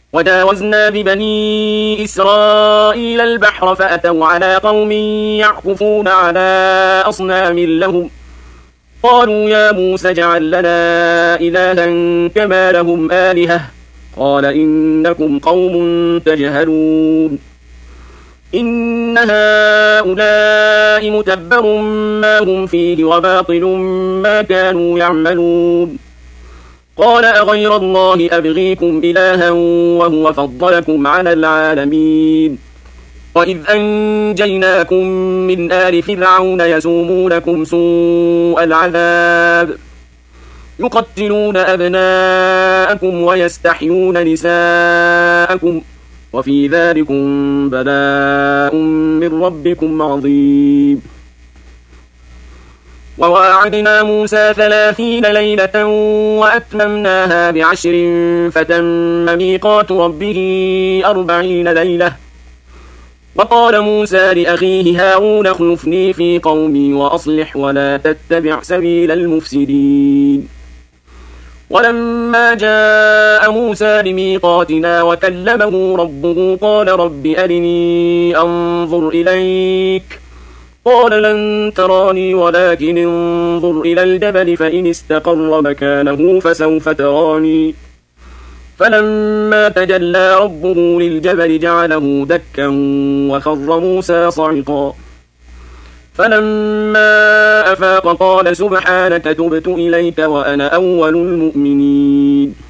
وجاوزنا ببني إسرائيل البحر فأتوا على قوم يعكفون على أصنام لهم قالوا يا موسى اجعل لنا إلها كما لهم آلهة قال إنكم قوم تجهلون إن هؤلاء متبر ما هم فيه وباطل ما كانوا يعملون قال أغير الله أبغيكم إلها وهو فضلكم على العالمين وإذ أنجيناكم من آل فرعون يسومونكم سوء العذاب يقتلون أبناءكم ويستحيون نساءكم وفي ذلكم بلاء من ربكم عظيم وواعدنا موسى 30 ليلة وأتممناها ب10 فتم ميقات ربه 40 ليلة وقال موسى لأخيه هارون اخلفني في قومي وأصلح ولا تتبع سبيل المفسدين ولما جاء موسى لميقاتنا وكلمه ربه قال رب أرني أنظر إليك قال لن تراني ولكن انظر إلى الجبل فإن استقر مكانه فسوف تراني فلما تجلى ربه للجبل جعله دكا وخر موسى صعقا فلما أفاق قال سبحانك تبت إليك وأنا أول المؤمنين